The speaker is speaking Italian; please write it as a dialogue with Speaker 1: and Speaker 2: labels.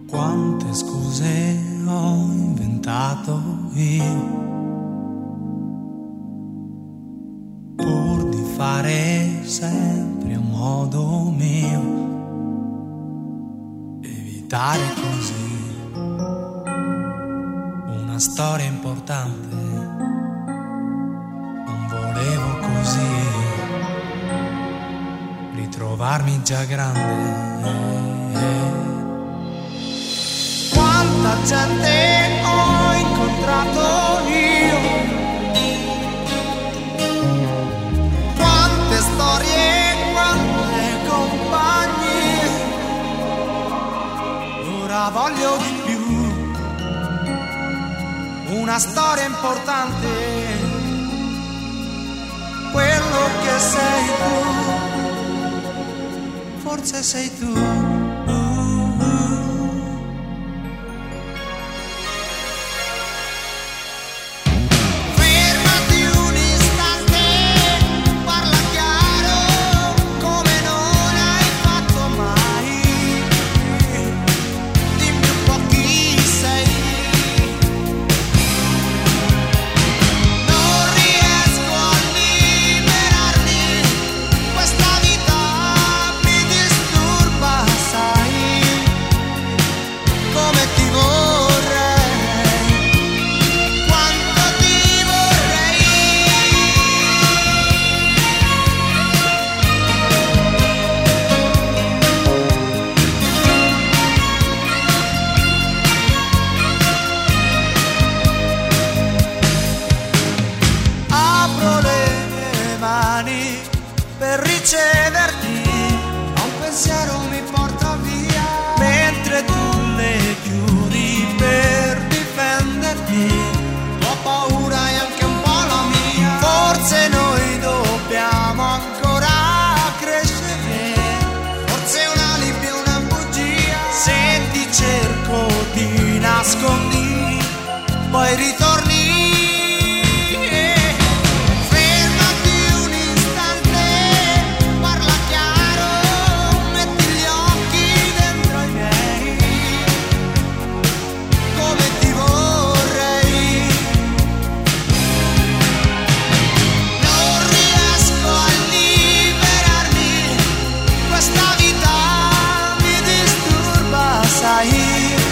Speaker 1: Quante scuse ho inventato io pur di fare sempre a modo mio, evitare così una storia importante. Non volevo così ritrovarmi già grande. Quanta gente ho incontrato io, quante storie, quante compagnie. Ora voglio di più, una storia importante, quello che sei tu, forse sei tu. Per riceverti, un pensiero mi porta via, mentre tu le chiudi per difenderti. Ho paura e anche un po' la mia, forse noi dobbiamo ancora crescere, forse un alibi e una bugia. Se ti cerco ti nascondi, poi ritorni. Questa vita mi disturba, sai.